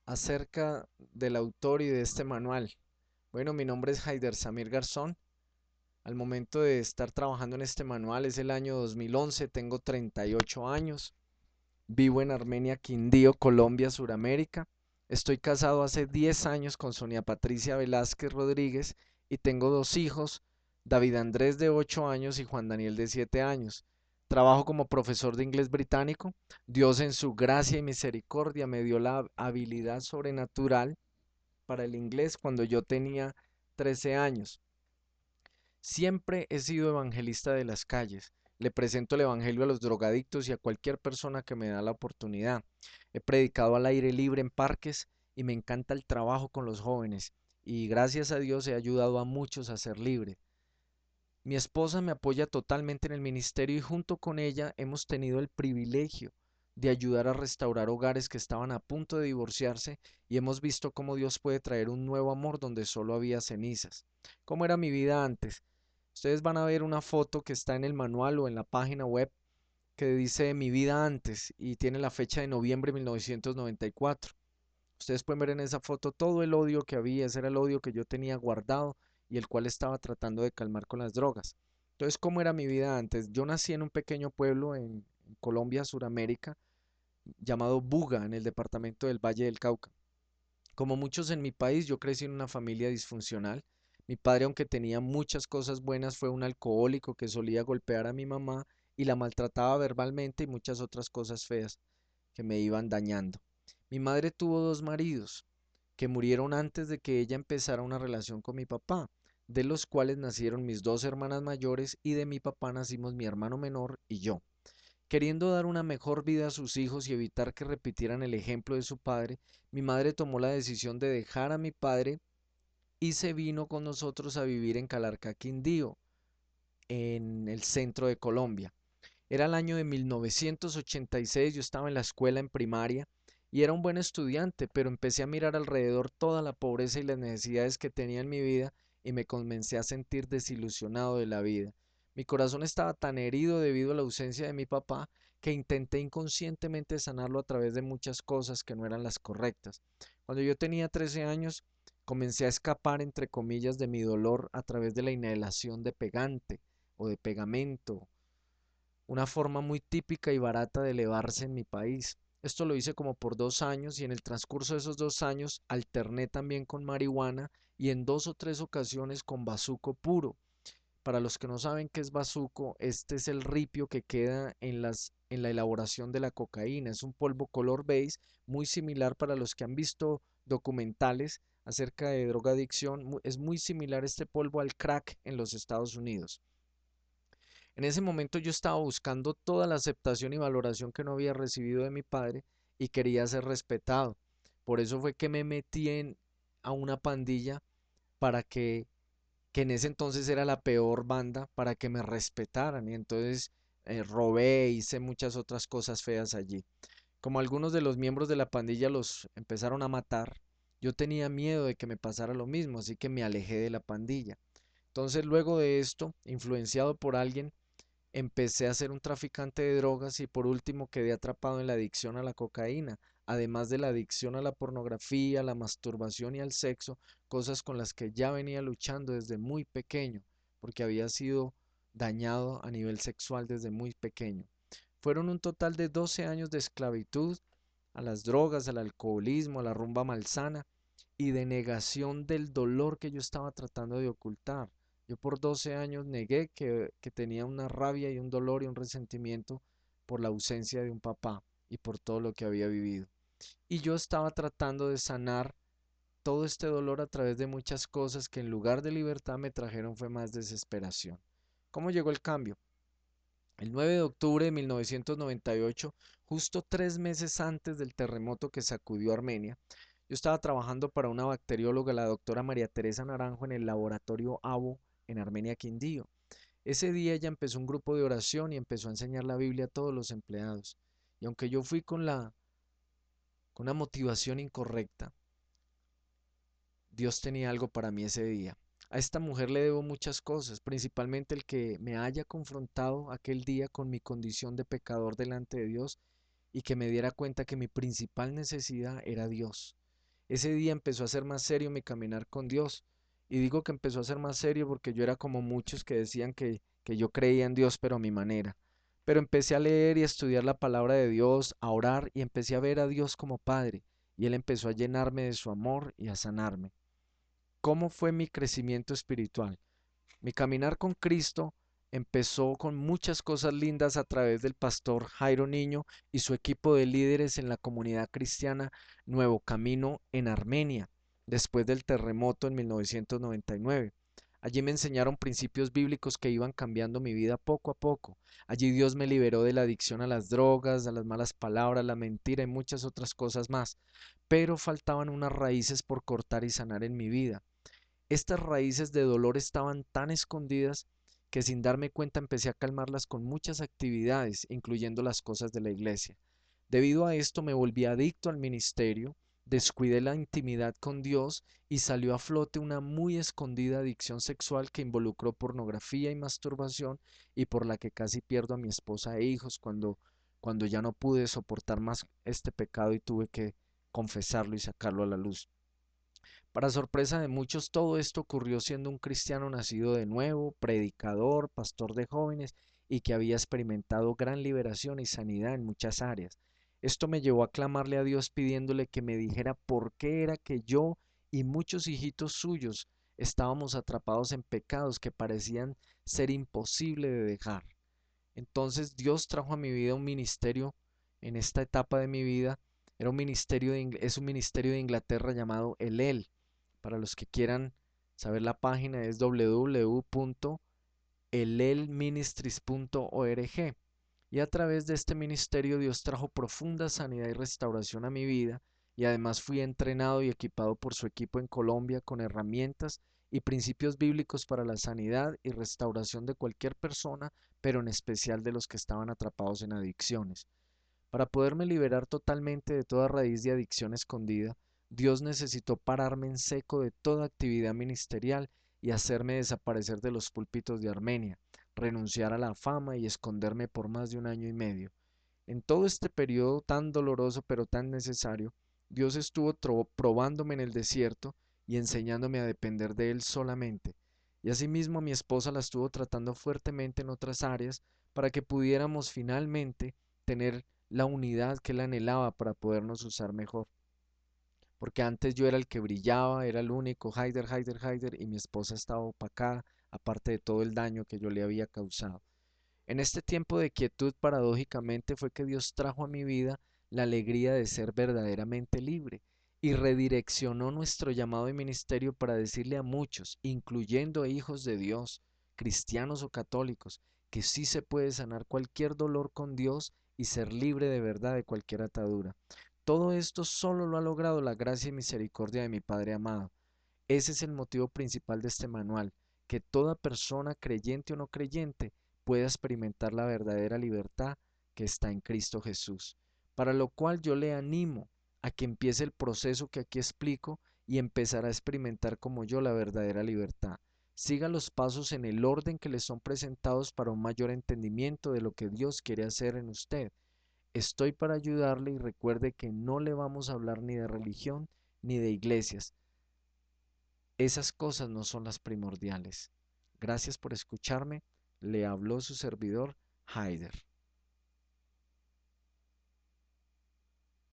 Acerca del autor y de este manual. Bueno, mi nombre es Haider Samir Garzón. Al momento de estar trabajando en este manual es el año 2011, tengo 38 años, vivo en Armenia, Quindío, Colombia, Suramérica. Estoy casado hace 10 años con Sonia Patricia Velázquez Rodríguez y tengo dos hijos, David Andrés de 8 años y Juan Daniel de 7 años. Trabajo como profesor de inglés británico. Dios en su gracia y misericordia me dio la habilidad sobrenatural para el inglés cuando yo tenía 13 años. Siempre he sido evangelista de las calles. Le presento el evangelio a los drogadictos y a cualquier persona que me da la oportunidad. He predicado al aire libre en parques y me encanta el trabajo con los jóvenes. Y gracias a Dios he ayudado a muchos a ser libres. Mi esposa me apoya totalmente en el ministerio y junto con ella hemos tenido el privilegio de ayudar a restaurar hogares que estaban a punto de divorciarse y hemos visto cómo Dios puede traer un nuevo amor donde solo había cenizas. ¿Cómo era mi vida antes? Ustedes van a ver una foto que está en el manual o en la página web que dice mi vida antes y tiene la fecha de noviembre de 1994. Ustedes pueden ver en esa foto todo el odio que había, ese era el odio que yo tenía guardado y el cual estaba tratando de calmar con las drogas. Entonces, ¿cómo era mi vida antes? Yo nací en un pequeño pueblo en Colombia, Suramérica, llamado Buga, en el departamento del Valle del Cauca. Como muchos en mi país, yo crecí en una familia disfuncional. Mi padre, aunque tenía muchas cosas buenas, fue un alcohólico que solía golpear a mi mamá y la maltrataba verbalmente y muchas otras cosas feas que me iban dañando. Mi madre tuvo dos maridos que murieron antes de que ella empezara una relación con mi papá, de los cuales nacieron mis dos hermanas mayores y de mi papá nacimos mi hermano menor y yo. Queriendo dar una mejor vida a sus hijos y evitar que repitieran el ejemplo de su padre, mi madre tomó la decisión de dejar a mi padre y se vino con nosotros a vivir en Calarcá, Quindío, en el centro de Colombia. Era el año de 1986, yo estaba en la escuela en primaria y era un buen estudiante, pero empecé a mirar alrededor toda la pobreza y las necesidades que tenía en mi vida y me comencé a sentir desilusionado de la vida. Mi corazón estaba tan herido debido a la ausencia de mi papá que intenté inconscientemente sanarlo a través de muchas cosas que no eran las correctas. Cuando yo tenía 13 años, comencé a escapar, entre comillas, de mi dolor a través de la inhalación de pegante o de pegamento, una forma muy típica y barata de elevarse en mi país. Esto lo hice como por 2 años y en el transcurso de esos 2 años alterné también con marihuana y en dos o tres ocasiones con bazuco puro. Para los que no saben qué es bazuco, este es el ripio que queda en la elaboración de la cocaína. Es un polvo color beige muy similar para los que han visto documentales acerca de drogadicción. Es muy similar este polvo al crack en los Estados Unidos. En ese momento yo estaba buscando toda la aceptación y valoración que no había recibido de mi padre y quería ser respetado. Por eso fue que me metí a una pandilla para que en ese entonces era la peor banda, para que me respetaran. Y entonces robé, hice muchas otras cosas feas allí. Como algunos de los miembros de la pandilla los empezaron a matar, yo tenía miedo de que me pasara lo mismo, así que me alejé de la pandilla. Entonces luego de esto, influenciado por alguien, empecé a ser un traficante de drogas y por último quedé atrapado en la adicción a la cocaína, además de la adicción a la pornografía, la masturbación y al sexo, cosas con las que ya venía luchando desde muy pequeño, porque había sido dañado a nivel sexual desde muy pequeño. Fueron un total de 12 años de esclavitud a las drogas, al alcoholismo, a la rumba malsana y de negación del dolor que yo estaba tratando de ocultar. Yo por 12 años negué que tenía una rabia y un dolor y un resentimiento por la ausencia de un papá y por todo lo que había vivido. Y yo estaba tratando de sanar todo este dolor a través de muchas cosas que en lugar de libertad me trajeron fue más desesperación. ¿Cómo llegó el cambio? El 9 de octubre de 1998, justo 3 meses antes del terremoto que sacudió Armenia, yo estaba trabajando para una bacterióloga, la doctora María Teresa Naranjo, en el laboratorio ABO en Armenia, Quindío. Ese día ella empezó un grupo de oración y empezó a enseñar la Biblia a todos los empleados. Y aunque yo fui con una motivación incorrecta, Dios tenía algo para mí ese día. A esta mujer le debo muchas cosas, principalmente el que me haya confrontado aquel día con mi condición de pecador delante de Dios y que me diera cuenta que mi principal necesidad era Dios. Ese día empezó a ser más serio mi caminar con Dios. Y digo que empezó a ser más serio porque yo era como muchos que decían que yo creía en Dios, pero a mi manera. Pero empecé a leer y a estudiar la palabra de Dios, a orar y empecé a ver a Dios como Padre. Y Él empezó a llenarme de su amor y a sanarme. ¿Cómo fue mi crecimiento espiritual? Mi caminar con Cristo empezó con muchas cosas lindas a través del pastor Jairo Niño y su equipo de líderes en la comunidad cristiana Nuevo Camino en Armenia, después del terremoto en 1999. Allí me enseñaron principios bíblicos que iban cambiando mi vida poco a poco. Allí Dios me liberó de la adicción a las drogas, a las malas palabras, la mentira y muchas otras cosas más. Pero faltaban unas raíces por cortar y sanar en mi vida. Estas raíces de dolor estaban tan escondidas que sin darme cuenta empecé a calmarlas con muchas actividades, incluyendo las cosas de la iglesia. Debido a esto me volví adicto al ministerio, descuidé la intimidad con Dios y salió a flote una muy escondida adicción sexual que involucró pornografía y masturbación y por la que casi pierdo a mi esposa e hijos cuando ya no pude soportar más este pecado y tuve que confesarlo y sacarlo a la luz. Para sorpresa de muchos, todo esto ocurrió siendo un cristiano nacido de nuevo, predicador, pastor de jóvenes y que había experimentado gran liberación y sanidad en muchas áreas. Esto me llevó a clamarle a Dios pidiéndole que me dijera por qué era que yo y muchos hijitos suyos estábamos atrapados en pecados que parecían ser imposible de dejar. Entonces Dios trajo a mi vida un ministerio en esta etapa de mi vida. Es un ministerio de Inglaterra llamado El. Para los que quieran saber la página es www.elelministries.org. Y a través de este ministerio Dios trajo profunda sanidad y restauración a mi vida y además fui entrenado y equipado por su equipo en Colombia con herramientas y principios bíblicos para la sanidad y restauración de cualquier persona, pero en especial de los que estaban atrapados en adicciones. Para poderme liberar totalmente de toda raíz de adicción escondida, Dios necesitó pararme en seco de toda actividad ministerial y hacerme desaparecer de los púlpitos de Armenia, renunciar a la fama y esconderme por más de un año y medio. En todo este periodo tan doloroso pero tan necesario, Dios estuvo probándome en el desierto y enseñándome a depender de Él solamente. Y asimismo a mi esposa la estuvo tratando fuertemente en otras áreas para que pudiéramos finalmente tener la unidad que él anhelaba para podernos usar mejor. Porque antes yo era el que brillaba, era el único, Haider, Haider, Haider, y mi esposa estaba opacada, aparte de todo el daño que yo le había causado. En este tiempo de quietud, paradójicamente, fue que Dios trajo a mi vida la alegría de ser verdaderamente libre y redireccionó nuestro llamado y ministerio para decirle a muchos, incluyendo a hijos de Dios, cristianos o católicos, que sí se puede sanar cualquier dolor con Dios y ser libre de verdad de cualquier atadura. Todo esto solo lo ha logrado la gracia y misericordia de mi Padre amado. Ese es el motivo principal de este manual, que toda persona, creyente o no creyente, pueda experimentar la verdadera libertad que está en Cristo Jesús. Para lo cual yo le animo a que empiece el proceso que aquí explico y empezará a experimentar como yo la verdadera libertad. Siga los pasos en el orden que le son presentados para un mayor entendimiento de lo que Dios quiere hacer en usted. Estoy para ayudarle y recuerde que no le vamos a hablar ni de religión ni de iglesias. Esas cosas no son las primordiales. Gracias por escucharme. Le habló su servidor, Haider.